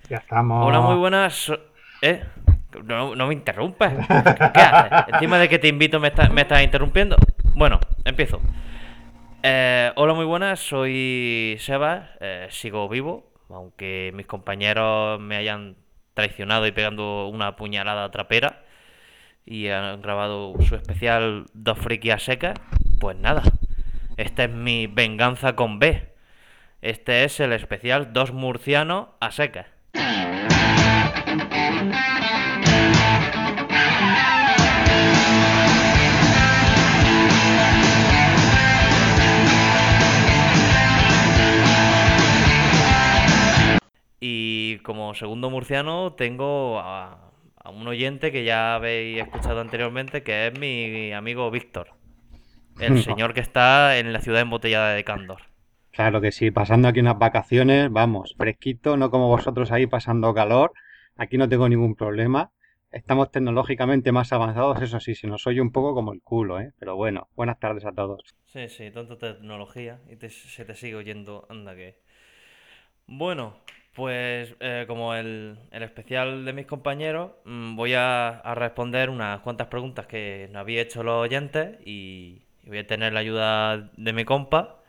Ya Hola, muy estamos. buenas. ¿Eh? No me interrumpas. ¿Qué haces? Encima de que te invito me estás interrumpiendo. Bueno, empiezo. Hola, muy buenas. Soy Sebas. Sigo vivo, aunque mis compañeros me hayan traicionado y pegando una puñalada trapera y han grabado su especial Dos frikis a secas. Pues nada, esta es mi venganza con B. Este es el especial Dos murcianos a secas. Y como segundo murciano tengo a un oyente que ya habéis escuchado anteriormente, que es mi amigo Víctor, el señor que está en la ciudad embotellada de Cándor. Claro que sí, pasando aquí unas vacaciones, vamos, fresquito, no como vosotros ahí pasando calor. Aquí no tengo ningún problema. Estamos tecnológicamente más avanzados, eso sí, se nos oye un poco como el culo, ¿eh? Pero bueno, buenas tardes a todos. Sí, sí, tanta tecnología y se te sigue oyendo, anda que... Bueno, pues como el especial de mis compañeros, voy a responder unas cuantas preguntas que nos había hecho los oyentes y voy a tener la ayuda de mi compa.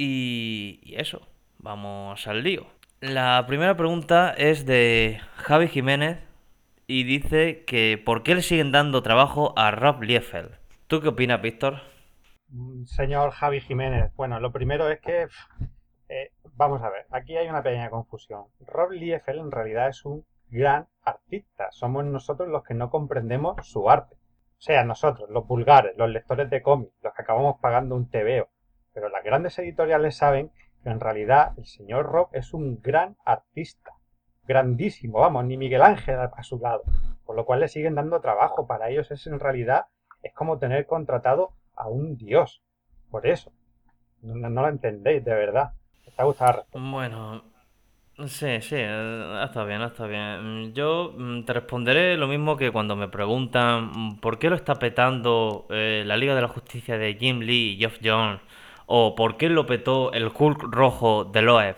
Y eso, vamos al lío. La primera pregunta es de Javi Jiménez y dice que ¿por qué le siguen dando trabajo a Rob Liefeld? ¿Tú qué opinas, Víctor? Señor Javi Jiménez, bueno, lo primero es que, vamos a ver, aquí hay una pequeña confusión. Rob Liefeld en realidad es un gran artista. Somos nosotros los que no comprendemos su arte. O sea, nosotros, los vulgares, los lectores de cómics, los que acabamos pagando un TVO. Pero las grandes editoriales saben que en realidad el señor Rob es un gran artista. Grandísimo, vamos, ni Miguel Ángel a su lado. Por lo cual le siguen dando trabajo. Para ellos es en realidad, es como tener contratado a un dios. Por eso. No lo entendéis, de verdad. ¿Te ha gustado la respuesta? Bueno, sí, sí, está bien, está bien. Yo te responderé lo mismo que cuando me preguntan por qué lo está petando la Liga de la Justicia de Jim Lee y Geoff Jones o por qué lo petó el Hulk rojo de Loeb.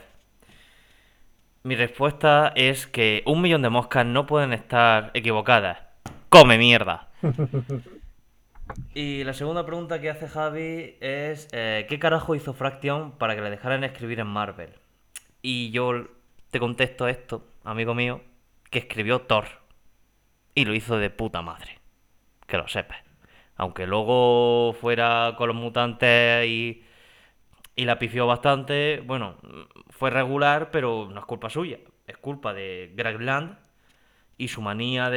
Mi respuesta es que 1 millón de moscas no pueden estar equivocadas. ¡Come mierda! Y la segunda pregunta que hace Javi es ¿qué carajo hizo Fraction para que le dejaran escribir en Marvel? Y yo te contesto esto, amigo mío, que escribió Thor. Y lo hizo de puta madre. Que lo sepas. Aunque luego fuera con los mutantes y la pifió bastante, bueno, fue regular, pero no es culpa suya. Es culpa de Greg Land y su manía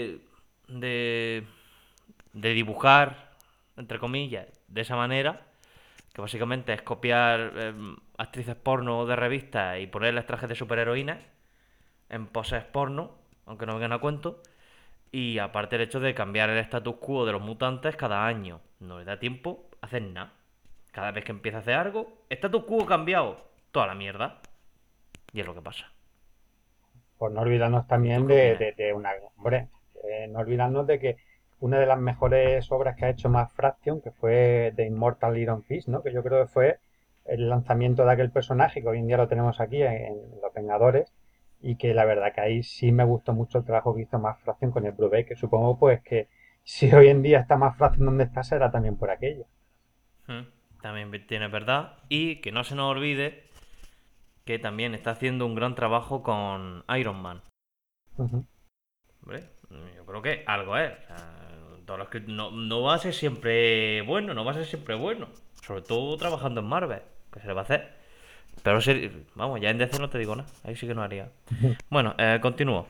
de, de dibujar, entre comillas, de esa manera, que básicamente es copiar actrices porno de revistas y ponerles trajes de superheroínas en poses porno, aunque no vengan a cuento. Y aparte el hecho de cambiar el status quo de los mutantes cada año. No le da tiempo a hacer nada. Cada vez que empieza a hacer algo, status quo cambiado. Toda la mierda. Y es lo que pasa. Por no olvidarnos ¿Y tú también qué opinas? de una... Hombre, no olvidarnos de que una de las mejores obras que ha hecho más Fraction, que fue The Immortal Iron Fist, ¿no? Que yo creo que fue el lanzamiento de aquel personaje, que hoy en día lo tenemos aquí en Los Vengadores, y que la verdad que ahí sí me gustó mucho el trabajo que hizo más Fraction con el Brubaker, que supongo pues que si hoy en día está más Fraction donde está, será también por aquello. Hmm. También tiene verdad. Y que no se nos olvide que también está haciendo un gran trabajo con Iron Man. Ujú. ¿Vale? Yo creo que algo es. O sea, todos los que no va a ser siempre bueno, no va a ser siempre bueno. Sobre todo trabajando en Marvel. ¿Qué se le va a hacer? Pero vamos, ya en DC no te digo nada. Ahí sí que no haría. Bueno, continúo.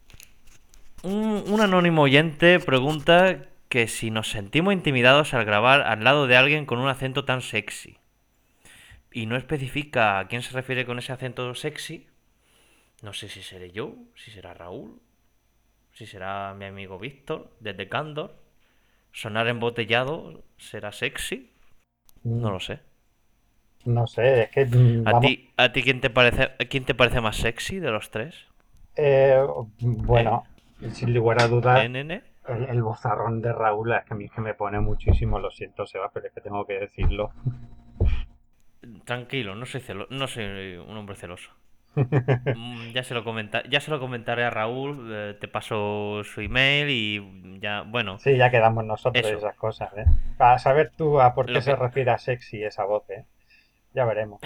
Un anónimo oyente pregunta que si nos sentimos intimidados al grabar al lado de alguien con un acento tan sexy. Y no especifica a quién se refiere con ese acento sexy. No sé si seré yo, si será Raúl, si será mi amigo Víctor, desde Candor. Sonar embotellado será sexy. No Mm, lo sé. No sé, es que, vamos, A ti quién te parece más sexy de los tres? eh, ¿Eh? bueno, sin lugar a dudas, Nene? el vozarrón de Raúl es que a mí es que me pone muchísimo, lo siento, Seba, pero es que tengo que decirlo. Tranquilo, no soy un hombre celoso. Ya se lo comentaré a Raúl, te paso su email y ya, bueno, Sí, ya quedamos nosotros y eso. esas cosas, ¿eh? Para saber tú a por qué Lo se que, refiere a sexy esa voz, ¿eh? Ya veremos.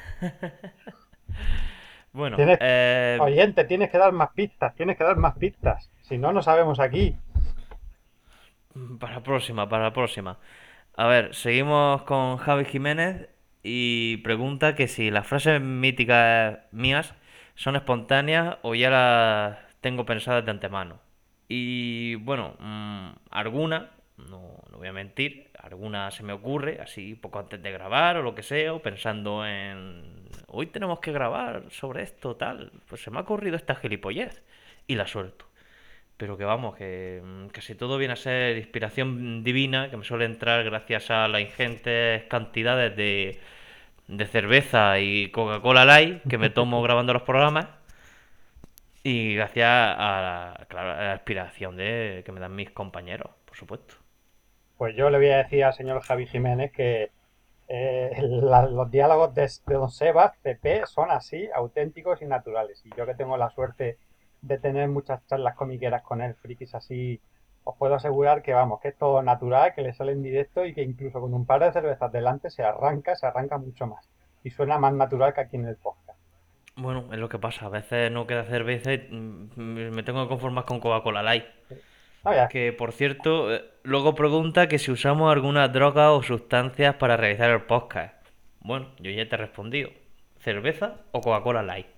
bueno, Tienes, oyente, tienes que dar más pistas, tienes que dar más pistas. Si no, no sabemos aquí. para la próxima, para la próxima. A ver, seguimos con Javi Jiménez y pregunta que si las frases míticas mías son espontáneas o ya las tengo pensadas de antemano. Y bueno, alguna, no voy a mentir, alguna se me ocurre así poco antes de grabar o lo que sea, o pensando en hoy tenemos que grabar sobre esto, tal, pues se me ha ocurrido esta gilipollez y la suelto. Pero que vamos, que casi todo viene a ser inspiración divina, que me suele entrar gracias a las ingentes cantidades de cerveza y Coca-Cola Light que me tomo grabando los programas. Y gracias claro, a la inspiración que me dan mis compañeros, por supuesto. Pues yo le voy a decir al señor Javi Jiménez que los diálogos de Don Sebas, CP, son así, auténticos y naturales. Y yo que tengo la suerte de tener muchas charlas comiqueras con él, frikis así, os puedo asegurar que vamos, que es todo natural, que le sale en directo y que incluso con un par de cervezas delante se arranca mucho más. Y suena más natural que aquí en el podcast. Bueno, es lo que pasa. A veces no queda cerveza y me tengo que conformar con Coca-Cola Light. No, ya, Que por cierto, luego pregunta que si usamos alguna droga o sustancias para realizar el podcast. Bueno, yo ya te he respondido. ¿Cerveza o Coca-Cola Light?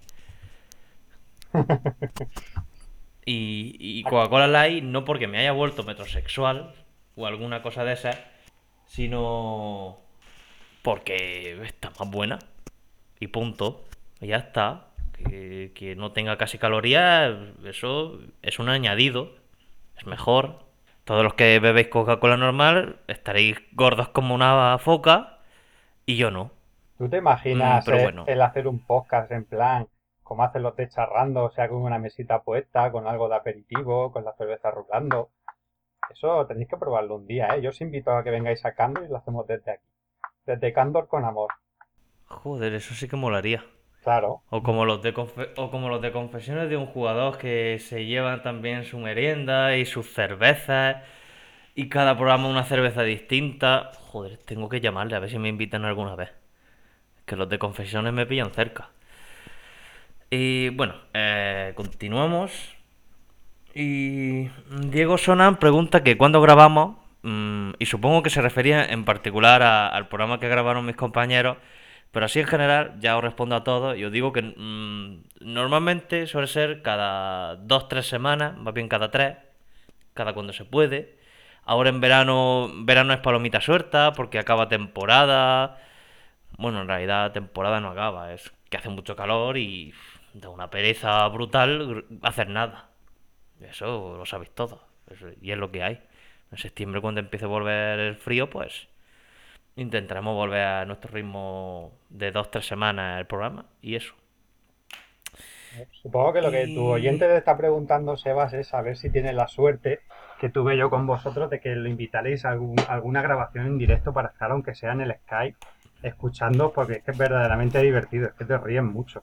Y Coca-Cola Light no porque me haya vuelto metrosexual o alguna cosa de esas, sino porque está más buena. Y punto. Y ya está. Que no tenga casi calorías, eso es un añadido. Es mejor. Todos los que bebéis Coca-Cola normal estaréis gordos como una foca y yo no. ¿tú te imaginas Pero bueno, el hacer un podcast en plan, como hacen los de charrando, o sea, con una mesita puesta, con algo de aperitivo, con la cerveza rulando? Eso tenéis que probarlo un día, ¿eh? Yo os invito a que vengáis a Candor y lo hacemos desde aquí. Desde Candor con amor. joder, eso sí que molaría. Claro. O como los de confesiones de un jugador que se llevan también su merienda y sus cervezas y cada programa una cerveza distinta. Joder, tengo que llamarle a ver si me invitan alguna vez. Que los de confesiones me pillan cerca. Y bueno, continuamos. Y Diego Sonan pregunta que cuándo grabamos, y supongo que se refería en particular al programa que grabaron mis compañeros, pero así en general ya os respondo a todos y os digo que normalmente suele ser cada 2 3 semanas, más bien cada 3, cada cuando se puede. Ahora en verano es palomita suelta porque acaba temporada. Bueno, en realidad temporada no acaba, es que hace mucho calor y da una pereza brutal hacer nada. Eso lo sabéis todo. Y es lo que hay. En septiembre, cuando empiece a volver el frío, pues intentaremos volver a nuestro ritmo de 2 3 semanas el programa. Y eso. Supongo que lo que tu oyente Y te está preguntando, Sebas, es saber si tiene la suerte que tuve yo con vosotros de que lo invitaréis a alguna grabación en directo para estar, aunque sea en el Skype, escuchando, porque es que es verdaderamente divertido, es que te ríen mucho.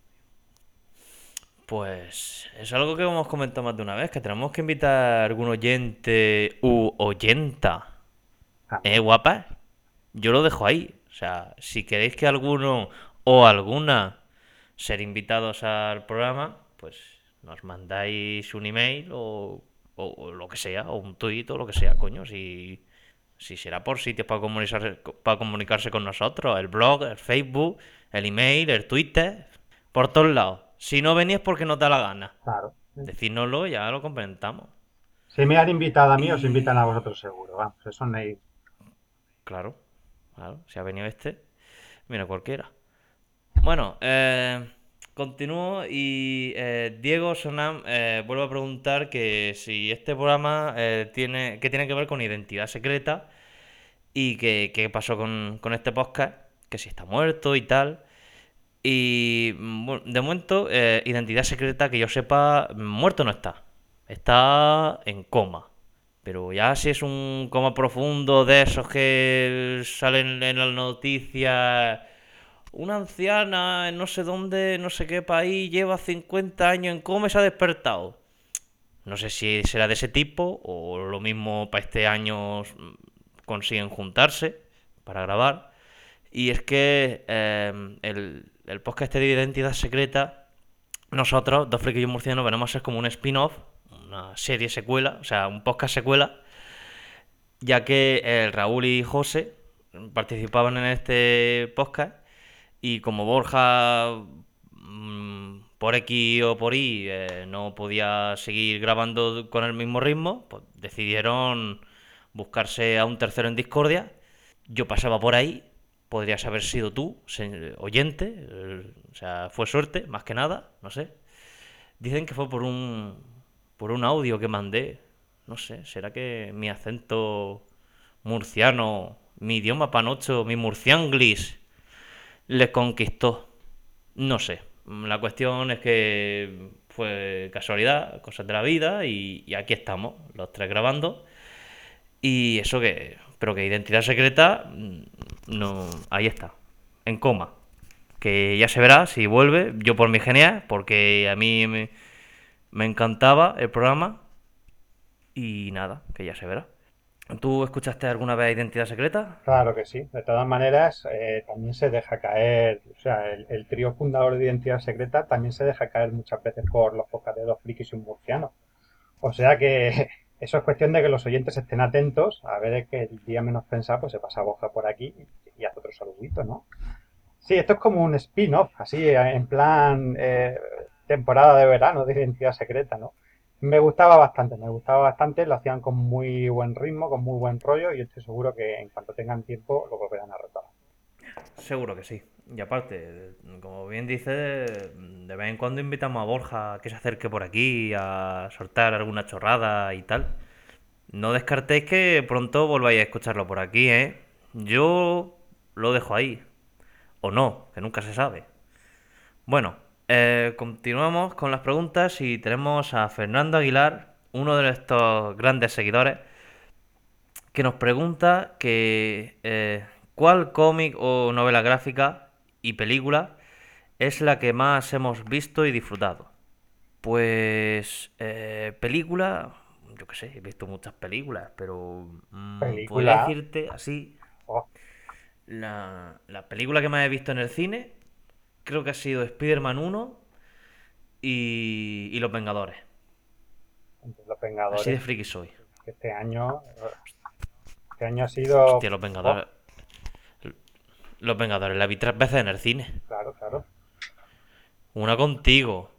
pues es algo que hemos comentado más de una vez, que tenemos que invitar a algún oyente u oyenta. También. Guapa? Yo lo dejo ahí. O sea, si queréis que alguno o alguna ser invitados al programa, pues nos mandáis un email o lo que sea, o un tuit o lo que sea, coño. Si será por sitios para comunicarse con nosotros, el blog, el Facebook, el email, el Twitter, por todos lados. Si no venís porque no te da la gana, Claro. decídnoslo y ya lo comentamos. Si me han invitado a mí, os invitan a Y vosotros seguro. Vamos, eso no hay. claro, claro, si ha venido este, mira cualquiera. Bueno, continúo y Diego Sonam vuelve a preguntar que si este programa qué tiene que ver con identidad secreta y que qué pasó con este podcast, que si está muerto y tal. Y bueno, de momento, identidad secreta que yo sepa, muerto no está. Está en coma. Pero ya si es un coma profundo de esos que salen en las noticias una anciana en no sé dónde, no sé qué país, lleva 50 años en coma y se ha despertado. No sé si será de ese tipo o lo mismo para este año consiguen juntarse para grabar. Y es que el podcast este de Identidad Secreta, nosotros, dos friquillos murcianos, venimos a ser como un spin-off, una serie secuela, o sea, un podcast secuela, ya que el Raúl y José participaban en este podcast y como Borja por X o por Y no podía seguir grabando con el mismo ritmo, pues decidieron buscarse a un tercero en Discordia. Yo pasaba por ahí, podrías haber sido tú, oyente, o sea, fue suerte, más que nada, no sé. Dicen que fue por un audio que mandé. No sé, ¿será que mi acento murciano, mi idioma panocho, mi murcianglis les conquistó? No sé. La cuestión es que fue casualidad, cosas de la vida y aquí estamos, los tres grabando. Y eso que, pero que identidad secreta, no, ahí está, en coma. Que ya se verá si vuelve, yo por mi genial, porque a mí me encantaba el programa y nada, que ya se verá. ¿Tú escuchaste alguna vez Identidad Secreta? Claro que sí. De todas maneras, también se deja caer, o sea, el trío fundador de Identidad Secreta también se deja caer muchas veces por los podcasts de dos frikis y un murciano. O sea que eso es cuestión de que los oyentes estén atentos a ver que el día menos pensado pues se pasa Borja por aquí y hace otro saludito, ¿no? Sí, esto es como un spin-off, así en plan temporada de verano de Identidad Secreta, ¿no? Me gustaba bastante, lo hacían con muy buen ritmo, con muy buen rollo y estoy seguro que en cuanto tengan tiempo lo volverán a retomar. Seguro que sí. Y aparte, como bien dices, de vez en cuando invitamos a Borja a que se acerque por aquí a soltar alguna chorrada y tal. No descartéis que pronto volváis a escucharlo por aquí, ¿eh? Yo lo dejo ahí. O no, que nunca se sabe. Bueno, continuamos con las preguntas y tenemos a Fernando Aguilar, uno de nuestros grandes seguidores, que nos pregunta que ¿cuál cómic o novela gráfica y película es la que más hemos visto y disfrutado? Pues película, yo qué sé, he visto muchas películas, pero podría Película, decirte así, oh, la película que más he visto en el cine creo que ha sido Spider-Man 1 y Los Vengadores. entre los Así de Vengadores, friki soy. que este año ha sido, Hostia, oh, Los Vengadores, la vi 3 veces en el cine. claro, claro. Una contigo.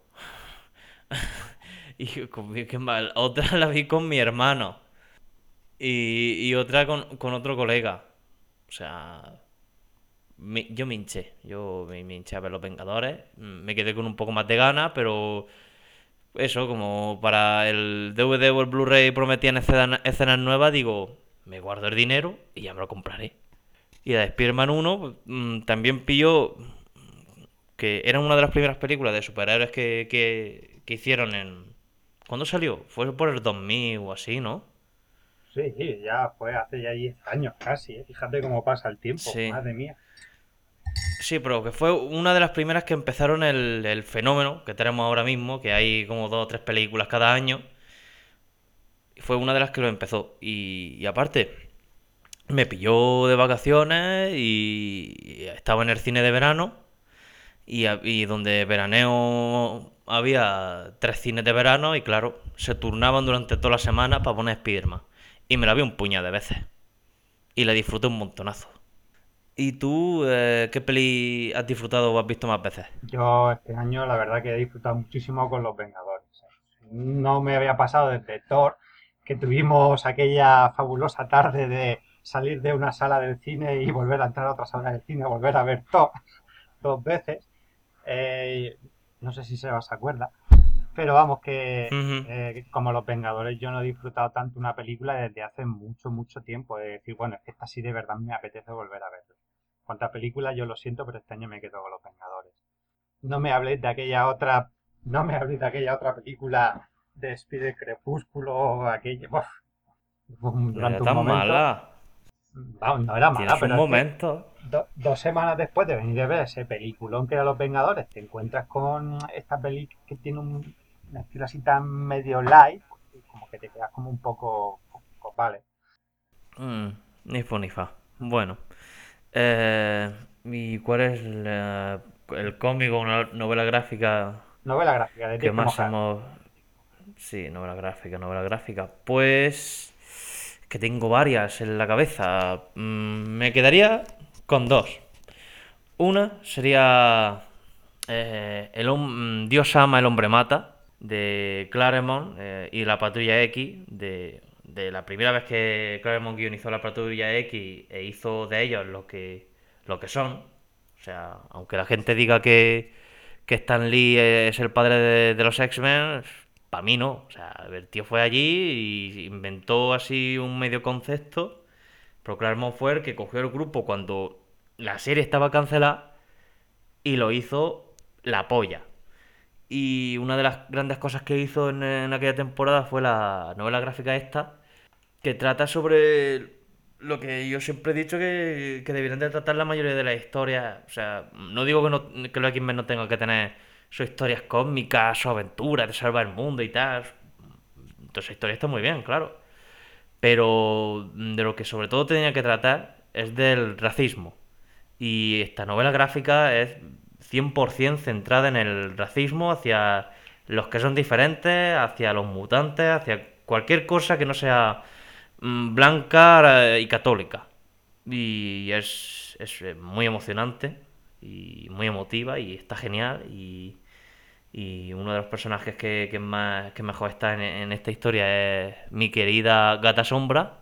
Y qué mal. Otra la vi con mi hermano. Y otra con otro colega. O sea, yo me hinché. Me hinché a ver Los Vengadores. Me quedé con un poco más de ganas, pero eso, como para el DVD o el Blu-ray prometían escenas nuevas, digo, me guardo el dinero y ya me lo compraré. Y la de Spider-Man 1 pues, también pilló que era una de las primeras películas de superhéroes que hicieron en... ¿Cuándo salió? Fue por el 2000 o así, ¿no? Sí, ya fue hace ya 10 años casi, ¿eh? Fíjate cómo pasa el tiempo, Sí. madre mía. Sí, pero que fue una de las primeras que empezaron el fenómeno que tenemos ahora mismo, que hay como 2 o 3 películas cada año. Y fue una de las que lo empezó. Y aparte, me pilló de vacaciones y estaba en el cine de verano. Y donde veraneo había 3 cines de verano y claro, se turnaban durante toda la semana para poner Spiderman. Y me la vi un puñado de veces. Y la disfruté un montonazo. ¿Y tú qué peli has disfrutado o has visto más veces? Yo este año la verdad que he disfrutado muchísimo con los Vengadores. No me había pasado desde Thor, que tuvimos aquella fabulosa tarde de salir de una sala del cine y volver a entrar a otra sala del cine, volver a ver Thor dos veces. Eh, no sé si se os acuerda, pero vamos que Ujú. como Los Vengadores yo no he disfrutado tanto una película desde hace mucho, mucho tiempo. De decir, bueno, es que esta sí de verdad me apetece volver a verla. Cuánta película yo lo siento, pero este año me quedo con Los Vengadores. No me habléis de aquella otra, no me habléis de aquella otra película de Spider Crepúsculo, aquella, uf, No era durante un tan momento, mala. vamos, no era Tiene mala, sus pero es que momentos. 2 semanas después de venir de ver ese peliculón que era Los Vengadores, te encuentras con esta peli que tiene un estilo así tan medio light, y como que te quedas como un poco, pues vale. Mm, ni fu ni fa. Bueno. Eh, ¿Y cuál es el cómic o una novela gráfica Novela gráfica, de que tienes que más mojar. hemos... Sí, novela gráfica, novela gráfica. Pues... que tengo varias en la cabeza. Me quedaría con dos. Una sería Dios ama, el hombre mata, de Claremont y la Patrulla X, de la primera vez que Claremont guionizó la Patrulla X e hizo de ellos lo que son. O sea, aunque la gente diga que Stan Lee es el padre de los X-Men, para mí no. O sea, el tío fue allí y inventó así un medio concepto, pero Claremont fue el que cogió el grupo cuando la serie estaba cancelada y lo hizo la polla. Y una de las grandes cosas que hizo en aquella temporada fue la novela gráfica esta, que trata sobre lo que yo siempre he dicho que deberían de tratar la mayoría de las historias. O sea, no digo que los X-Men no tengan que tener sus historias cósmicas, su aventura de salvar el mundo y tal. Toda esa historia está muy bien, claro. Pero de lo que sobre todo tenía que tratar es del racismo. Y esta novela gráfica es 100% centrada en el racismo hacia los que son diferentes, hacia los mutantes, hacia cualquier cosa que no sea blanca y católica. Y es muy emocionante y muy emotiva y está genial. Y uno de los personajes que mejor está en esta historia es mi querida Gata Sombra,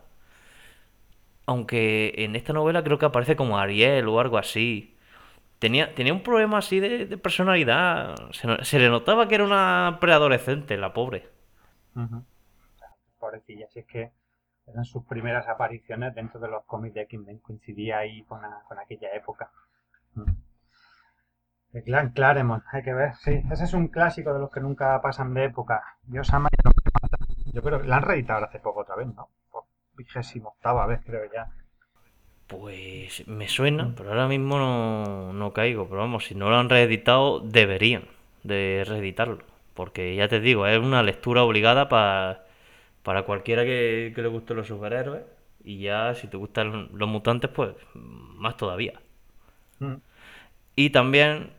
aunque en esta novela creo que aparece como Ariel o algo así. Tenía un problema así de personalidad. Se le notaba que era una preadolescente, la pobre. Ujú. Pobrecilla, si es que eran sus primeras apariciones dentro de los cómics de X-Men, coincidía ahí con aquella época. Mm. El clan Claremont, hay que ver, sí, ese es un clásico de los que nunca pasan de época. Dios ama y no me mata. Yo creo que la han reeditado hace poco otra vez, ¿no? Por 28ª vez, creo ya. Pues me suena, Mm. pero ahora mismo no caigo. Pero vamos, si no lo han reeditado, deberían de reeditarlo. Porque ya te digo, es una lectura obligada para cualquiera que le gusten los superhéroes. Y ya si te gustan los mutantes, pues más todavía. Mm. Y también,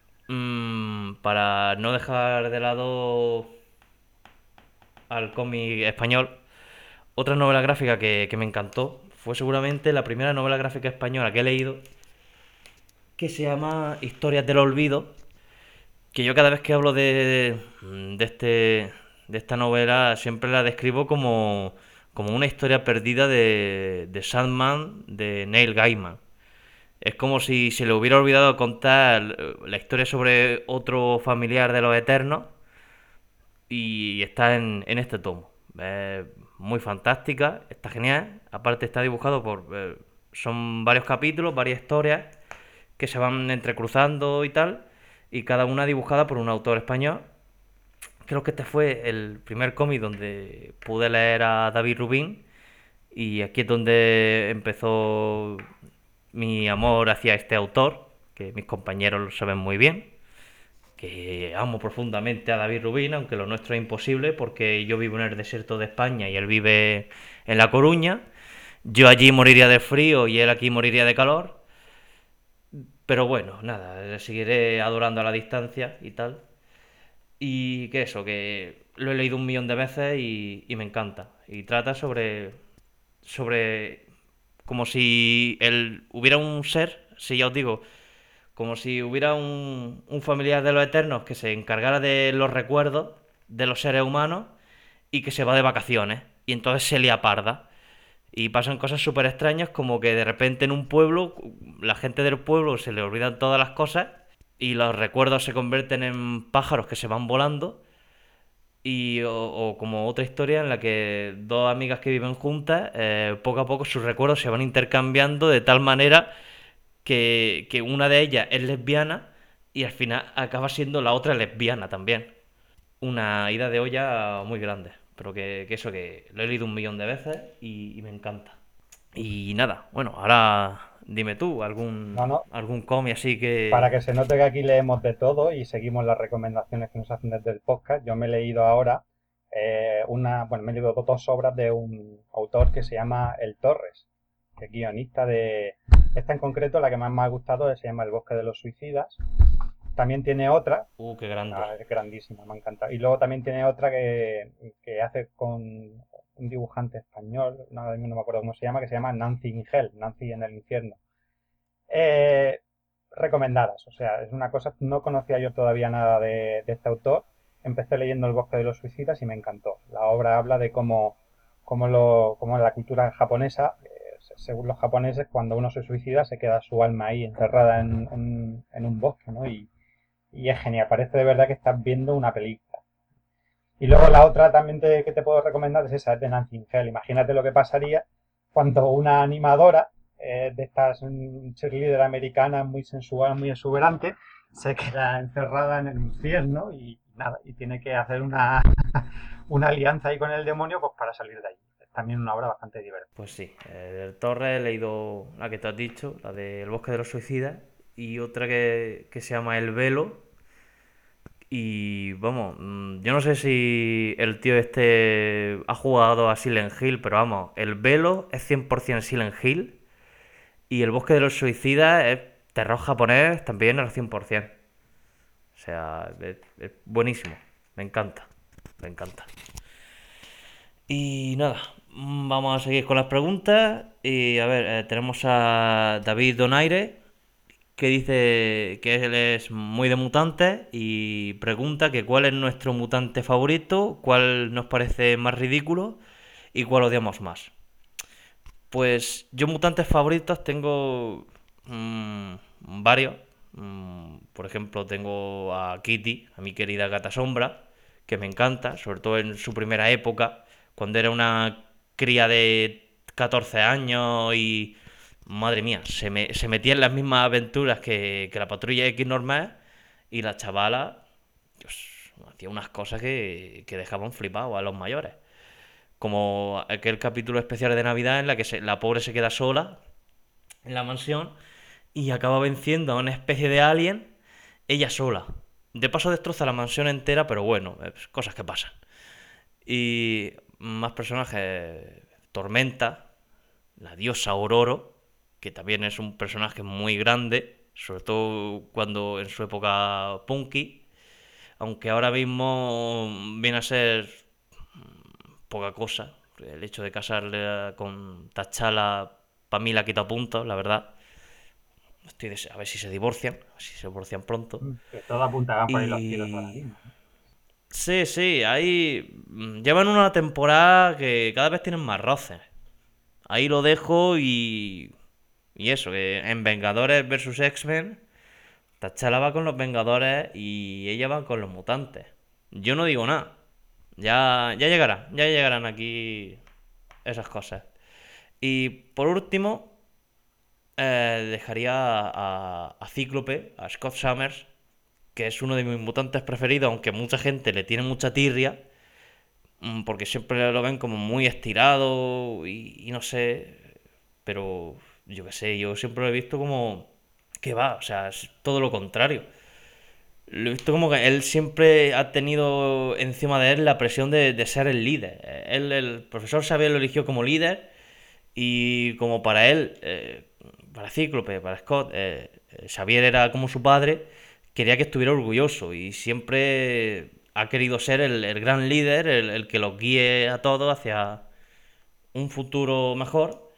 para no dejar de lado al cómic español, otra novela gráfica que me encantó fue seguramente la primera novela gráfica española que he leído, que se llama Historias del Olvido, que yo cada vez que hablo de esta novela siempre la describo como una historia perdida de Sandman de Neil Gaiman. Es como si se le hubiera olvidado contar la historia sobre otro familiar de los Eternos y está en este tomo. Es muy fantástica, está genial. Aparte está dibujado por... son varios capítulos, varias historias que se van entrecruzando y tal, y cada una dibujada por un autor español. Creo que este fue el primer cómic donde pude leer a David Rubin, y aquí es donde empezó mi amor hacia este autor, que mis compañeros lo saben muy bien, que amo profundamente a David Rubin, aunque lo nuestro es imposible porque yo vivo en el desierto de España y él vive en La Coruña. Yo allí moriría de frío y él aquí moriría de calor. Pero bueno, nada, le seguiré adorando a la distancia y tal. Y que eso, que lo he leído 1 millón de veces y me encanta. Y trata sobre como si hubiera un ser, si ya os digo, como si hubiera un familiar de los Eternos que se encargara de los recuerdos de los seres humanos y que se va de vacaciones. Y entonces se lía parda. Y pasan cosas súper extrañas como que de repente en un pueblo, la gente del pueblo se le olvidan todas las cosas y los recuerdos se convierten en pájaros que se van volando. O como otra historia en la que dos amigas que viven juntas, poco a poco sus recuerdos se van intercambiando de tal manera que una de ellas es lesbiana y al final acaba siendo la otra lesbiana también. Una ida de olla muy grande, pero que eso que lo he leído 1 millón de veces y me encanta. Y nada, bueno, ahora dime tú, No, no, algún cómic así para que... que se note que aquí leemos de todo y seguimos las recomendaciones que nos hacen desde el podcast, yo me he leído ahora bueno, me he leído dos obras de un autor que se llama El Torres, que es guionista de... Esta en concreto, la que más me ha gustado, se llama El Bosque de los Suicidas. También tiene otra, Qué grande. es grandísima, me encanta. Y luego también tiene otra que hace con un dibujante español, no, no me acuerdo cómo se llama, que se llama Nancy in Hell, Nancy en el infierno. Eh, Recomendadas, o sea, es una cosa, no conocía yo todavía nada de este autor. Empecé leyendo El Bosque de los Suicidas y me encantó. La obra habla de cómo en la cultura japonesa, según los japoneses, cuando uno se suicida se queda su alma ahí encerrada en un bosque, ¿no? Y es genial, parece de verdad que estás viendo una película. Y luego la otra también que te puedo recomendar es esa, es de Nancy Hell. Imagínate lo que pasaría cuando una animadora de estas cheerleader americana muy sensual, muy exuberante, se queda encerrada en el infierno y nada, y tiene que hacer una alianza ahí con el demonio pues para salir de allí. Es también una obra bastante divertida. Pues sí, del Torre he leído la que te has dicho, la de El Bosque de los Suicidas, y otra que se llama El Velo. Y vamos, yo no sé si el tío este ha jugado a Silent Hill, pero vamos, El Velo es 100% Silent Hill y El Bosque de los Suicidas es terror japonés también al 100%. O sea, es buenísimo, me encanta, me encanta. Y nada, vamos a seguir con las preguntas. Y a ver, tenemos a David Donaire, que dice que él es muy de mutantes y pregunta que cuál es nuestro mutante favorito, cuál nos parece más ridículo y cuál odiamos más. Pues yo mutantes favoritos tengo varios. Por ejemplo, tengo a Kitty, a mi querida gata sombra, que me encanta, sobre todo en su primera época, cuando era una cría de 14 años y, madre mía, se metía en las mismas aventuras que la patrulla X normal y la chavala pues, hacía unas cosas que dejaban flipados a los mayores. Como aquel capítulo especial de Navidad en la que la pobre se queda sola en la mansión y acaba venciendo a una especie de alien ella sola. De paso destroza la mansión entera, pero bueno, cosas que pasan. Y más personajes, Tormenta, la diosa Ororo, que también es un personaje muy grande, sobre todo cuando en su época punky, aunque ahora mismo viene a ser poca cosa. El hecho de casarle con T'Challa, para mí la quita puntos, la verdad. A ver si se divorcian, a ver si se divorcian pronto. Que todo apunta, van por ahí los tiros ahora Y... mismo. Sí, sí, ahí llevan una temporada que cada vez tienen más roces. Ahí lo dejo y eso, que en Vengadores versus X-Men, T'Challa va con los Vengadores y ella va con los mutantes. Yo no digo nada. Ya llegarán aquí esas cosas. Y por último, dejaría a Cíclope, a Scott Summers, que es uno de mis mutantes preferidos, aunque mucha gente le tiene mucha tirria, porque siempre lo ven como muy estirado y no sé, pero yo qué sé, yo siempre lo he visto como que va, o sea, es todo lo contrario. Lo he visto como que él siempre ha tenido encima de él la presión de ser el líder. El profesor Xavier lo eligió como líder y como para él, para Cíclope, para Scott, Xavier era como su padre, quería que estuviera orgulloso y siempre ha querido ser el gran líder, el que los guíe a todos hacia un futuro mejor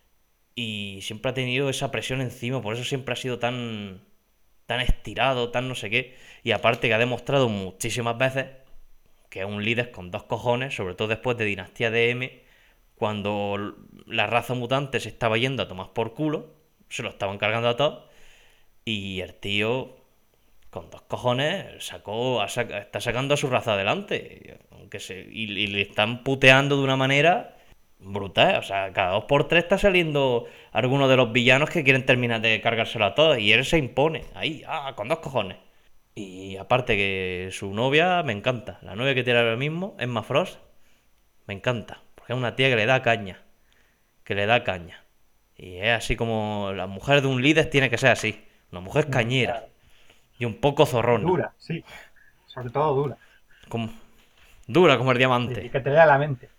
y siempre ha tenido esa presión encima, por eso siempre ha sido tan estirado, tan no sé qué, y aparte que ha demostrado muchísimas veces que es un líder con dos cojones, sobre todo después de Dinastía de M, cuando la raza mutante se estaba yendo a tomar por culo, se lo estaban cargando a todos, y el tío, con dos cojones, está sacando a su raza adelante, y le están puteando de una manera brutal, o sea, cada dos por tres está saliendo alguno de los villanos que quieren terminar de cargárselo a todos, y él se impone, ahí, con dos cojones. Y aparte que su novia me encanta. La novia que tiene ahora mismo, Emma Frost, me encanta. Porque es una tía que le da caña. que le da caña. Y es así como la mujer de un líder tiene que ser así. Una mujer cañera Claro. y un poco zorrona. Dura, sí. Sobre todo dura. Como, dura como el Sí, diamante. y que te lea la mente.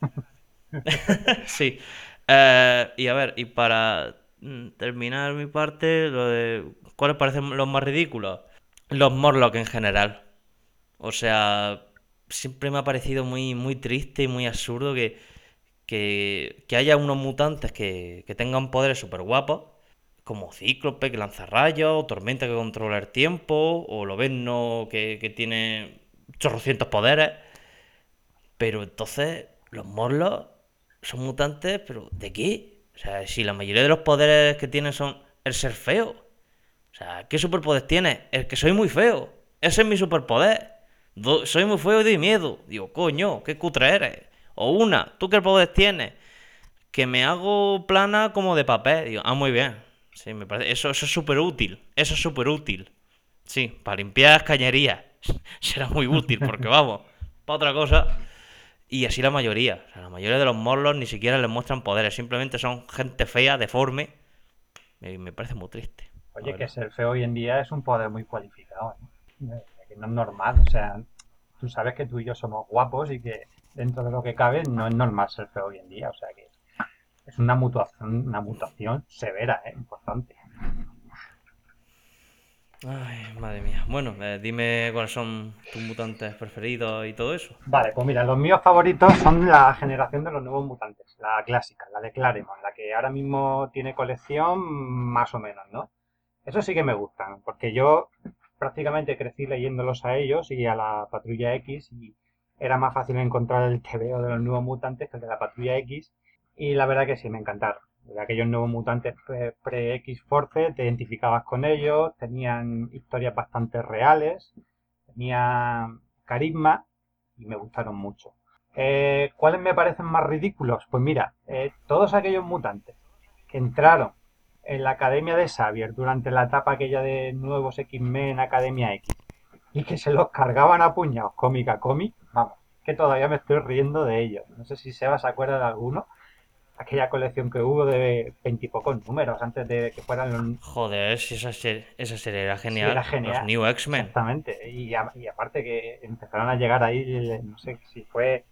Sí. Y a ver, y para terminar mi parte, lo de ¿cuáles parecen los más ridículos? Los Morlock en general. O sea, siempre me ha parecido muy, muy triste y muy absurdo que haya unos mutantes que tengan poderes súper guapos, como Cíclope que lanza rayos, o Tormenta que controla el tiempo, o Lobezno que tiene chorrocientos poderes. Pero entonces, los Morlocks son mutantes, pero ¿de qué? O sea, si la mayoría de los poderes que tienen son el ser feo. O sea, ¿qué superpoder tiene? El que soy muy feo. Ese es mi superpoder. Soy muy feo y doy miedo. Digo, coño, qué cutre eres. O una, ¿tú qué poder tienes? Que me hago plana como de papel. Digo, muy bien. Sí, me parece. Eso es súper útil. Eso es súper útil. Sí, para limpiar cañerías. Será muy útil, porque vamos, para otra cosa. Y así la mayoría. O sea, la mayoría de los morlos ni siquiera les muestran poderes. Simplemente son gente fea, deforme. Me parece muy triste, la Oye, que verdad. ser feo hoy en día es un poder muy cualificado, ¿eh? Que no es normal. O sea, tú sabes que tú y yo somos guapos y que dentro de lo que cabe no es normal ser feo hoy en día. O sea que es una mutación severa, ¿eh? Importante. Ay, madre mía. Bueno, dime cuáles son tus mutantes preferidos y todo eso. Vale, pues mira, los míos favoritos son la generación de los nuevos mutantes, la clásica, la de Claremont, la que ahora mismo tiene colección más o menos, ¿no? Eso sí que me gustan, porque yo prácticamente crecí leyéndolos a ellos y a la Patrulla X y era más fácil encontrar el TVO de los nuevos mutantes que el de la Patrulla X y la verdad que sí, me encantaron. De aquellos nuevos mutantes pre-X-Force, te identificabas con ellos, tenían historias bastante reales, tenían carisma y me gustaron mucho. ¿Cuáles me parecen más ridículos? Pues mira, todos aquellos mutantes que entraron en la Academia de Xavier durante la etapa aquella de nuevos X-Men Academia X y que se los cargaban a puñados cómic a cómic, vamos, que todavía me estoy riendo de ellos. No sé si Seba se acuerda de alguno, aquella colección que hubo de veintipocos números antes de que fueran los... Joder, si esa serie era Sí, era genial. Los genial, New X-Men. exactamente. Y aparte que empezaron a llegar ahí, no sé si fue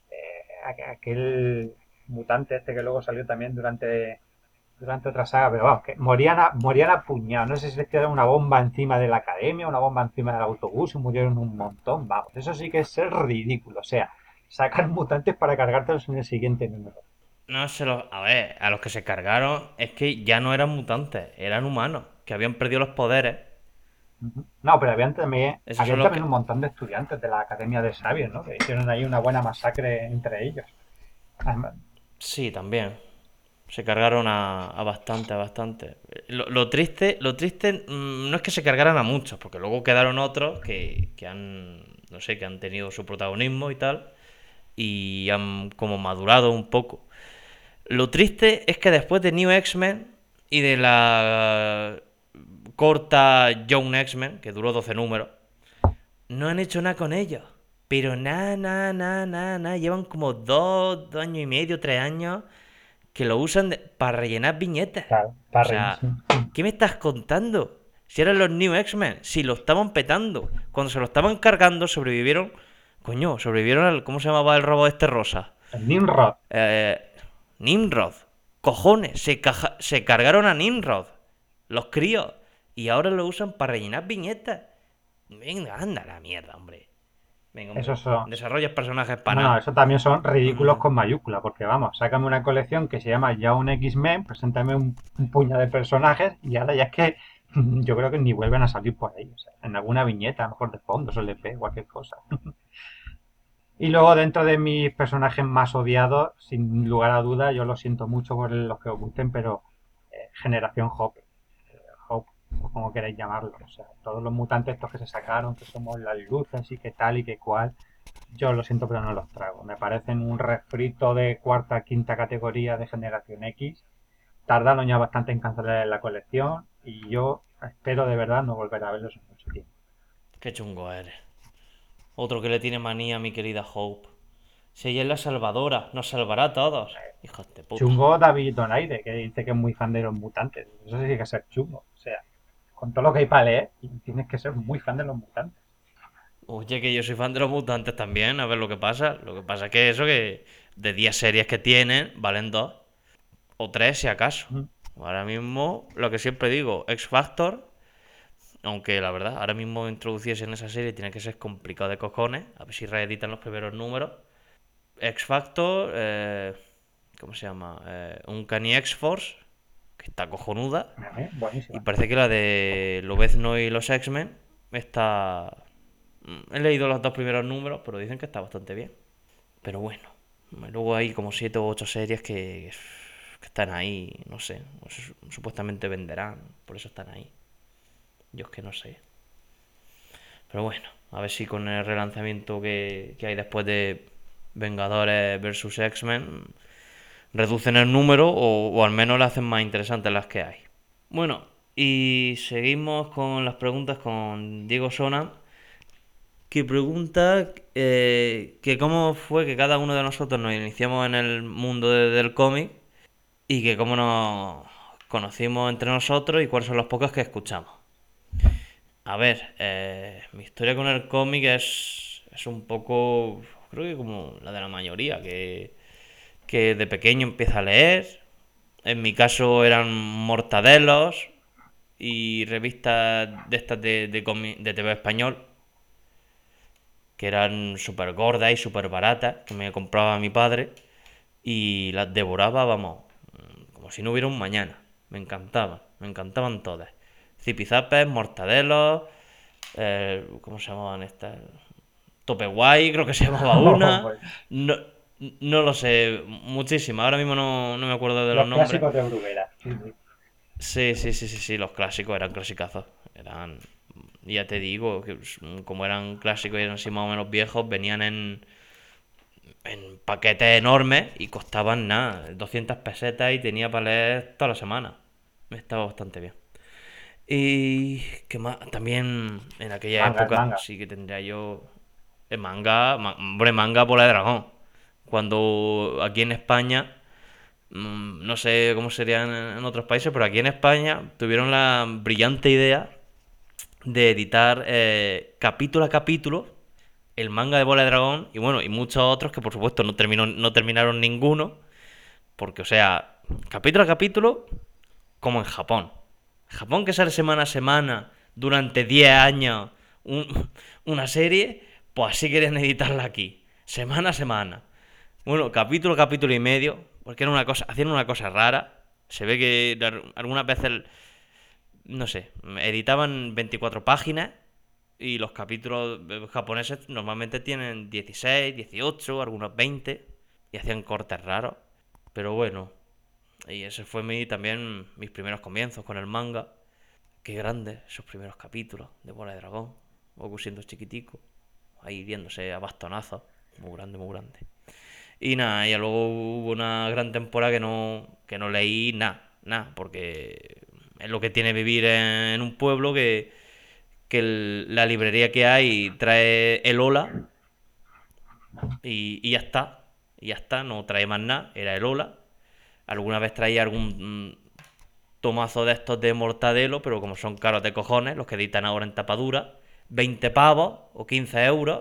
aquel mutante este que luego salió también durante otra saga, pero vamos, que morían a puñados. No sé si les tiraron una bomba encima de la academia, una bomba encima del autobús y murieron un montón. Vamos, eso sí que es ser ridículo. O sea, sacar mutantes para cargártelos en el siguiente número. No se los. A ver, a los que se cargaron es que ya no eran mutantes, eran humanos, que habían perdido los poderes. No, pero Esos son habían los también que. un montón de estudiantes de la Academia de Sabios, ¿no? Que hicieron ahí una buena masacre entre ellos. Además, Sí, también. Se cargaron a bastante, a bastante. Lo triste no es que se cargaran a muchos, porque luego quedaron otros que han, no sé, que han tenido su protagonismo y tal, y han como madurado un poco. Lo triste es que después de New X-Men y de la corta Young X-Men, que duró 12 números, no han hecho nada con ellos. Pero nada, nada, nada, nada, nada. Llevan como 2 años y medio, 3 años que lo usan para rellenar viñetas. claro, O para sea, reírse. ¿qué me estás contando? Si eran los New X-Men, si lo estaban petando. Cuando se lo estaban cargando, sobrevivieron. Coño, sobrevivieron al. ¿Cómo se llamaba el robot este rosa? El Nimrod. Eh, Nimrod. Cojones, se cargaron a Nimrod. Los críos. Y ahora lo usan para rellenar viñetas. Venga, anda a la mierda, hombre. Venga, hombre. Esos son, Desarrollos personajes para no, no, nada. eso también son ridículos con mayúscula, porque vamos, sácame una colección que se llama ya un X-Men, preséntame un puñado de personajes y ahora ya es que yo creo que ni vuelven a salir por ahí. O sea, en alguna viñeta, a lo mejor de fondo, se les ve cualquier cosa. Y luego dentro de mis personajes más odiados, sin lugar a duda, yo lo siento mucho por los que os gusten, pero Generación Hope, Hope, o como queráis llamarlo. O sea, todos los mutantes estos que se sacaron, que somos las luces y que tal y que cual, yo lo siento, pero no los trago. Me parecen un refrito de cuarta, quinta categoría de Generación X. Tardaron ya bastante en cancelar la colección y yo espero de verdad no volver a verlos en mucho tiempo. Qué chungo eres. Otro que le tiene manía a mi querida Hope. Si ella es la salvadora, nos salvará a todos. Hijos de puta. Chungo David Donaire, que dice que es muy fan de los mutantes. Eso sí que es ser chungo. O sea, con todo lo que hay para leer, tienes que ser muy fan de los mutantes. Oye, que yo soy fan de los mutantes también, a ver lo que pasa. Lo que pasa es que eso que de 10 series que tienen, valen 2 o 3 si acaso. Mm. Ahora mismo, lo que siempre digo, X Factor, aunque la verdad, ahora mismo introducirse en esa serie tiene que ser complicado de cojones, a ver si reeditan los primeros números. X Factor, ¿cómo se llama? Uncanny X-Force, que está cojonuda. Y Buenísima. parece que la de Lobezno y los X-Men está... He leído los dos primeros números, pero dicen que está bastante bien. Pero bueno, luego hay como 7 u 8 series que están ahí, no sé, supuestamente venderán, por eso están ahí. Yo es que no sé. Pero bueno, a ver si con el relanzamiento que hay después de Vengadores versus X-Men reducen el número o al menos le hacen más interesantes las que hay. Bueno, y seguimos con las preguntas con Diego Sona, que pregunta que cómo fue que cada uno de nosotros nos iniciamos en el mundo del cómic y que cómo nos conocimos entre nosotros y cuáles son los pocos que escuchamos. A ver, mi historia con el cómic es un poco, creo que como la de la mayoría, que de pequeño empieza a leer. En mi caso eran mortadelos y revistas de estas de TV español, que eran súper gordas y súper baratas, que me compraba mi padre y las devoraba, vamos, como si no hubiera un mañana. Me encantaban todas. Zipizapes, mortadelos, ¿cómo se llamaban estas? Tope Guay, creo que se llamaba una. Pues, No, no lo sé, muchísimas. Ahora mismo no me acuerdo de los los nombres. clásicos de Bruguera. Sí, sí. Sí, sí, sí, sí, sí, los clásicos eran clasicazos. Ya te digo, que como eran clásicos y eran así más o menos viejos, venían en paquetes enormes y costaban nada, 200 pesetas y tenía para leer toda la semana. Estaba bastante bien. Y que más, también en aquella El época manga. sí que tendría yo hombre, manga Bola de Dragón. Cuando aquí en España, no sé cómo serían en otros países, pero aquí en España tuvieron la brillante idea de editar capítulo a capítulo el manga de Bola de Dragón y bueno, y muchos otros que por supuesto no terminaron ninguno, porque o sea, capítulo a capítulo como en Japón. Japón que sale semana a semana durante 10 años una serie, pues así querían editarla aquí, semana a semana. Bueno, capítulo, capítulo y medio, porque era una cosa, hacían una cosa rara. Se ve que algunas veces, no sé, editaban 24 páginas y los capítulos japoneses normalmente tienen 16, 18, algunos 20 y hacían cortes raros. Pero bueno, y ese fue también mis primeros comienzos con el manga. Qué grande esos primeros capítulos de Bola de Dragón. Goku siendo chiquitico, ahí viéndose a bastonazos. Muy grande, muy grande. Y nada, ya luego hubo una gran temporada que no leí nada, nada, porque es lo que tiene vivir en un pueblo que la librería que hay trae el Ola y ya está. Y ya está, no trae más nada, era el Ola. Alguna vez traía algún tomazo de estos de Mortadelo, pero como son caros de cojones, los que editan ahora en tapadura, 20 pavos o 15 euros,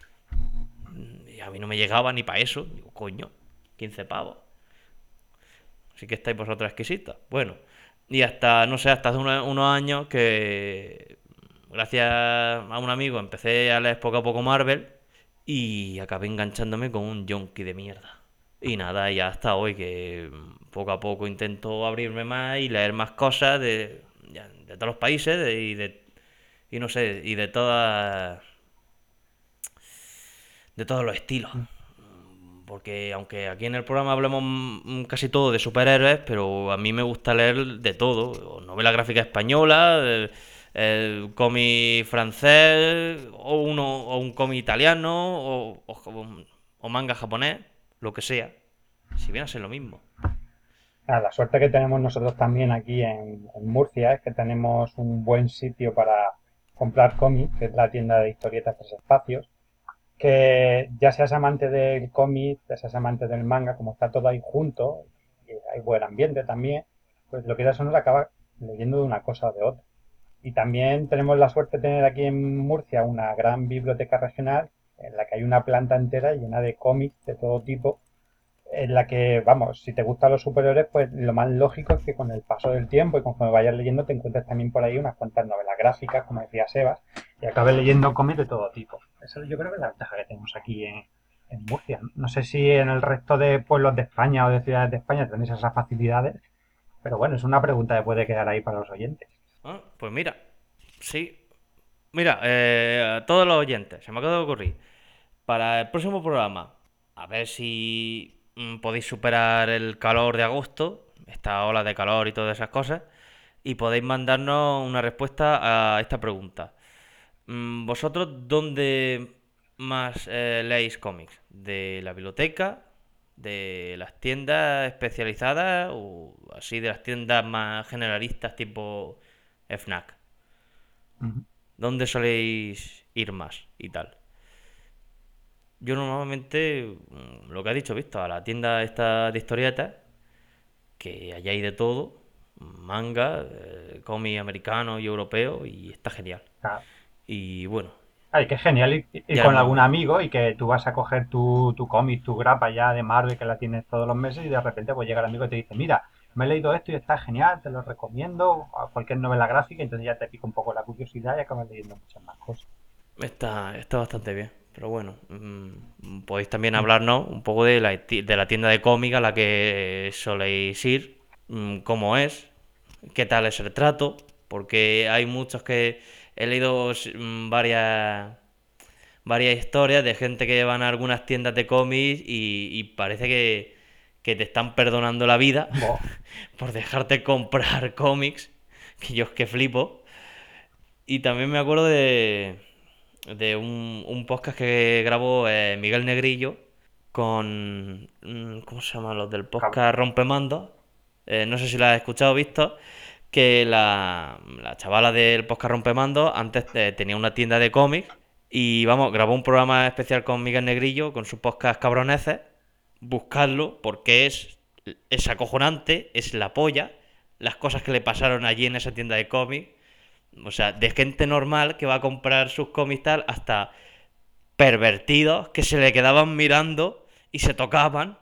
y a mí no me llegaba ni para eso. Digo, coño, 15 pavos. Así que estáis vosotros exquisitos. Bueno, y hasta, no sé, hasta hace unos años que, gracias a un amigo, empecé a leer poco a poco Marvel y acabé enganchándome con un yonki de mierda. Y nada, ya hasta hoy que poco a poco intento abrirme más y leer más cosas de todos los países y no sé, y de todos los estilos. Porque aunque aquí en el programa hablemos casi todo de superhéroes, pero a mí me gusta leer de todo. O novela gráfica española, cómic francés, o un cómic italiano, o manga japonés, lo que sea. Si viene a ser lo mismo. Ah, la suerte que tenemos nosotros también aquí en Murcia es que tenemos un buen sitio para comprar cómics, que es la tienda de historietas Tres Espacios. que ya seas amante del cómic, ya seas amante del manga, como está todo ahí junto, y hay buen ambiente también, pues lo que ya son nos acaba leyendo de una cosa o de otra. Y también tenemos la suerte de tener aquí en Murcia una gran biblioteca regional en la que hay una planta entera llena de cómics de todo tipo, en la que, vamos, si te gustan los superhéroes, pues lo más lógico es que con el paso del tiempo y conforme vayas leyendo te encuentres también por ahí unas cuantas novelas gráficas, como decía Sebas, y acabes leyendo cómics de todo tipo. Eso yo creo que es la ventaja que tenemos aquí en Murcia. No sé si en el resto de pueblos de España o de ciudades de España tenéis esas facilidades, pero bueno, es una pregunta que puede quedar ahí para los oyentes. Ah, pues mira, sí. Mira, a todos los oyentes, se me acaba de ocurrir. Para el próximo programa, a ver si podéis superar el calor de agosto, esta ola de calor y todas esas cosas, y podéis mandarnos una respuesta a esta pregunta. ¿Vosotros dónde más leéis cómics? ¿De la biblioteca? ¿De las tiendas especializadas? ¿O así de las tiendas más generalistas tipo FNAC? Ujú. ¿Dónde soléis ir más y tal? Yo normalmente, lo que ha dicho Víctor, a la tienda esta de historietas, que allá hay de todo, manga, cómic americano y europeo, y está genial. Claro. Y bueno, Ay, qué genial ir ya con hemos... algún amigo y que tú vas a coger tu cómic, tu grapa ya de Marvel que la tienes todos los meses y de repente pues llega el amigo y te dice, mira, me he leído esto y está genial, te lo recomiendo, a cualquier novela gráfica, entonces ya te pica un poco la curiosidad y acabas leyendo muchas más cosas. Está bastante bien. Pero bueno, podéis también Mm. hablarnos un poco de de la tienda de cómic a la que soléis ir, cómo es, qué tal es el trato, porque hay muchos que he leído varias historias de gente que van a algunas tiendas de cómics y parece que te están perdonando la vida Bo- por dejarte comprar cómics, que yo es que flipo. Y también me acuerdo de un podcast que grabó Miguel Negrillo con... ¿cómo se llama? Los del cab- podcast Rompemandos. No sé si la has escuchado o visto, que la chavala del podcast Rompemandos antes tenía una tienda de cómics y vamos, grabó un programa especial con Miguel Negrillo, con su podcast Cabroneces. Buscarlo porque es acojonante, es la polla, las cosas que le pasaron allí en esa tienda de cómics. O sea, de gente normal que va a comprar sus cómics tal, hasta pervertidos que se le quedaban mirando y se tocaban.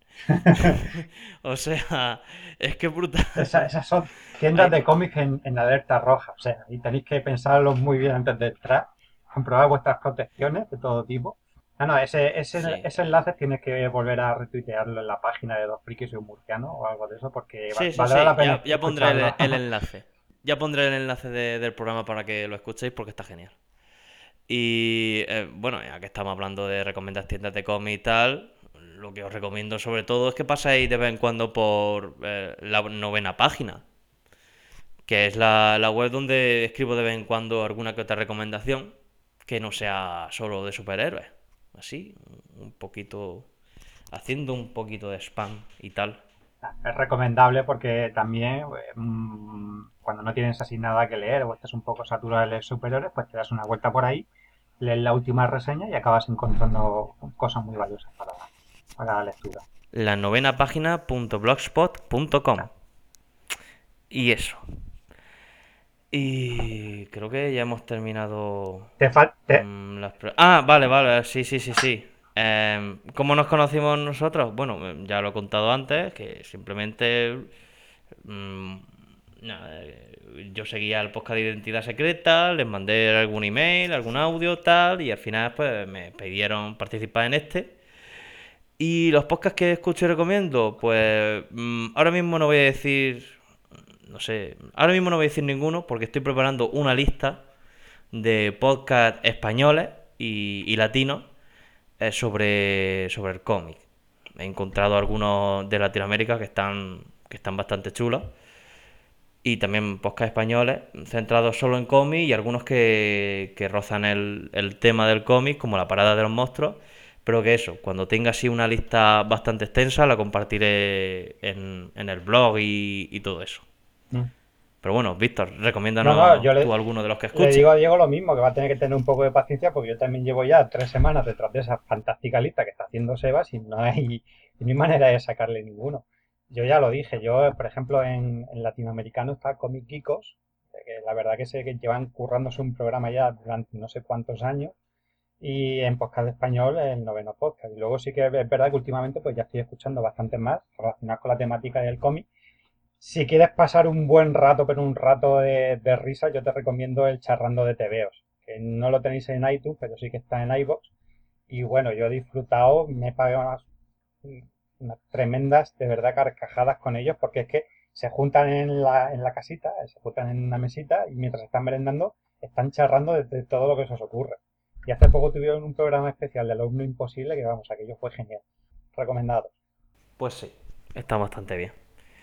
O sea, es que es brutal. Esas son tiendas Hay- de cómics en alerta roja, o sea, y tenéis que pensarlo muy bien antes de entrar, comprobar vuestras protecciones de todo tipo. No, no, Sí, ese enlace tienes que volver a retuitearlo en la página de Dos Frikis y un Murciano o algo de eso, porque sí, sí, valdrá la sí. pena Ya pondré escucharlo. el enlace. Ya pondré el enlace del programa para que lo escuchéis porque está genial. Y bueno, ya que estamos hablando de recomendar tiendas de cómic y tal, lo que os recomiendo sobre todo es que paséis de vez en cuando por la novena página, que es la web donde escribo de vez en cuando alguna que otra recomendación que no sea solo de superhéroes. Así, un poquito, haciendo un poquito de spam y tal. Es recomendable porque también cuando no tienes así nada que leer o estás un poco saturado de leer superiores, pues te das una vuelta por ahí, lees la última reseña y acabas encontrando cosas muy valiosas para la lectura. La novena página.blogspot.com. Y eso. Y creo que ya hemos terminado Te, fal- te, Vale, vale, sí, sí, sí, sí. ¿Cómo nos conocimos nosotros? Bueno, ya lo he contado antes, que simplemente mm, nada, yo seguía el podcast de Identidad Secreta, les mandé algún email, algún audio, tal, y al final pues me pidieron participar en este. Y los podcasts que escucho y recomiendo, pues ahora mismo no voy a decir, no sé, ahora mismo no voy a decir ninguno porque estoy preparando una lista de podcasts españoles y latinos sobre el cómic. He encontrado algunos de Latinoamérica que están bastante chulos. Y también podcasts españoles centrados solo en cómic y algunos que rozan el tema del cómic, como La Parada de los Monstruos. Pero que eso, cuando tenga así una lista bastante extensa, la compartiré en el blog y todo eso. Pero bueno, Víctor, No, no, recomiéndanos yo tú alguno de los que le escuches. digo a Diego lo mismo, que va a tener que tener un poco de paciencia porque yo también llevo ya 3 semanas detrás de esa fantástica lista que está haciendo Sebas y no hay manera de sacarle ninguno. Yo ya lo dije, yo, por ejemplo, en latinoamericano está Comic Geekos, que la verdad que sé que llevan currándose un programa ya durante no sé cuántos años, y en podcast de español el noveno podcast. Y luego sí que es verdad que últimamente pues ya estoy escuchando bastante más relacionados con la temática del cómic. Si quieres pasar un buen rato, pero un rato de risa, yo te recomiendo el Charrando de Tebeos, que no lo tenéis en iTunes, pero sí que está en iVoox. Y bueno, yo he disfrutado, me he pagado unas tremendas, de verdad, carcajadas con ellos, porque es que se juntan en la casita, se juntan en una mesita y mientras están merendando, están charrando de todo lo que se os ocurre. Y hace poco tuvieron un programa especial de Alumno Imposible, que vamos, aquello fue genial. Recomendado. Pues sí, está bastante bien.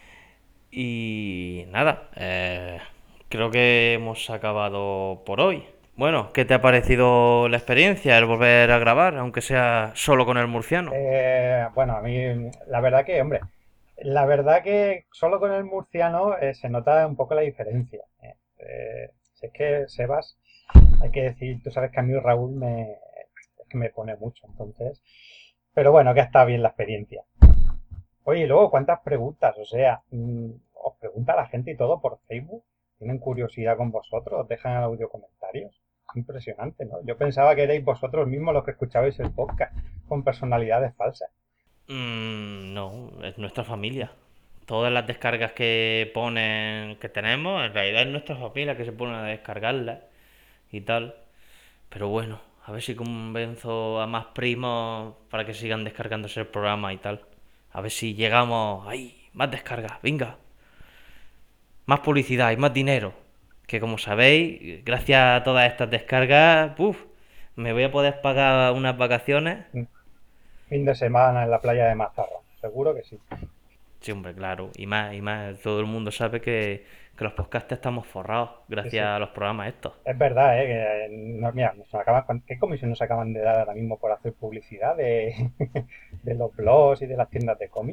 Y nada, creo que hemos acabado por hoy. Bueno, ¿qué te ha parecido la experiencia, el volver a grabar, aunque sea solo con el murciano? Bueno, a mí, la verdad que, hombre, la verdad que solo con el murciano se nota un poco la diferencia. Si es que Sebas, hay que decir, tú sabes que a mí Raúl es que me pone mucho, entonces. Pero bueno, que está bien la experiencia. Oye, y luego, ¿cuántas preguntas? O sea, os pregunta la gente y todo por Facebook. ¿Tienen curiosidad con vosotros? ¿Os dejan audio comentarios? Impresionante, ¿no? Yo pensaba que erais vosotros mismos los que escuchabais el podcast con personalidades falsas. No, es nuestra familia. Todas las descargas que ponen, que tenemos, en realidad es nuestra familia que se pone a descargarlas y tal. Pero bueno, a ver si convenzo a más primos para que sigan descargándose el programa y tal. A ver si llegamos. ¡Ay! Más descargas, venga. Más publicidad y más dinero. Que como sabéis, gracias a todas estas descargas, me voy a poder pagar unas vacaciones. Fin de semana en la playa de Mazarra. Seguro que sí. Sí, hombre, claro. Y más, y más. Todo el mundo sabe que los podcasts estamos forrados Sí, gracias sí. a los programas estos. Es verdad, ¿eh? Que, mira, ¿qué comisión nos acaban de dar ahora mismo por hacer publicidad de los blogs y de las tiendas de cómics?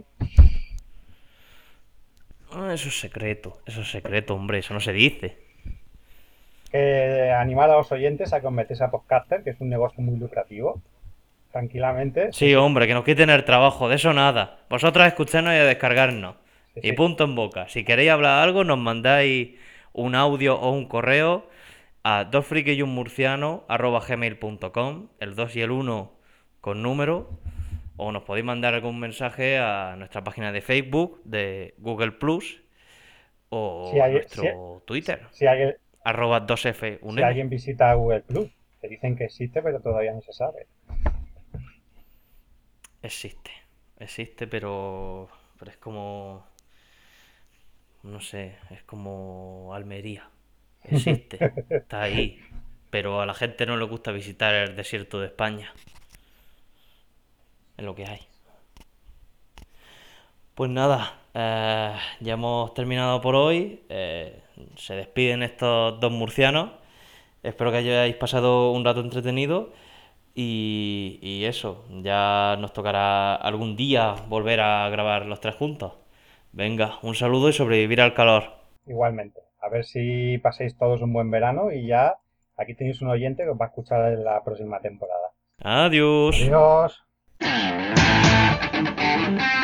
Eso es secreto, hombre, eso no se dice. Que animar a los oyentes a convertirse a podcaster, que es un negocio muy lucrativo, tranquilamente. Sí, Sí, sí, hombre, que nos quiten el trabajo, de eso nada. Vosotros escuchadnos y a descargarnos. sí, Y sí. punto en boca. Si queréis hablar algo, nos mandáis un audio o un correo a dosfriquiyunmurciano@gmail.com, el 2 y el uno con número, o nos podéis mandar algún mensaje a nuestra página de Facebook, de Google Plus, Si, o a hay, si, nuestro Twitter, si, alguien, arroba si 2F1M. alguien visita Google Plus, que dicen que existe, pero todavía no se sabe. Existe, existe, pero es como, no sé, es como Almería. Existe, está ahí, pero a la gente no le gusta visitar el desierto de España. Es lo que hay. Pues nada, ya hemos terminado por hoy. Se despiden estos dos murcianos. Espero que hayáis pasado un rato entretenido. Y eso, ya nos tocará algún día volver a grabar los tres juntos. Venga, un saludo y sobrevivir al calor. Igualmente. A ver si paséis todos un buen verano y ya aquí tenéis un oyente que os va a escuchar en la próxima temporada. Adiós. Adiós.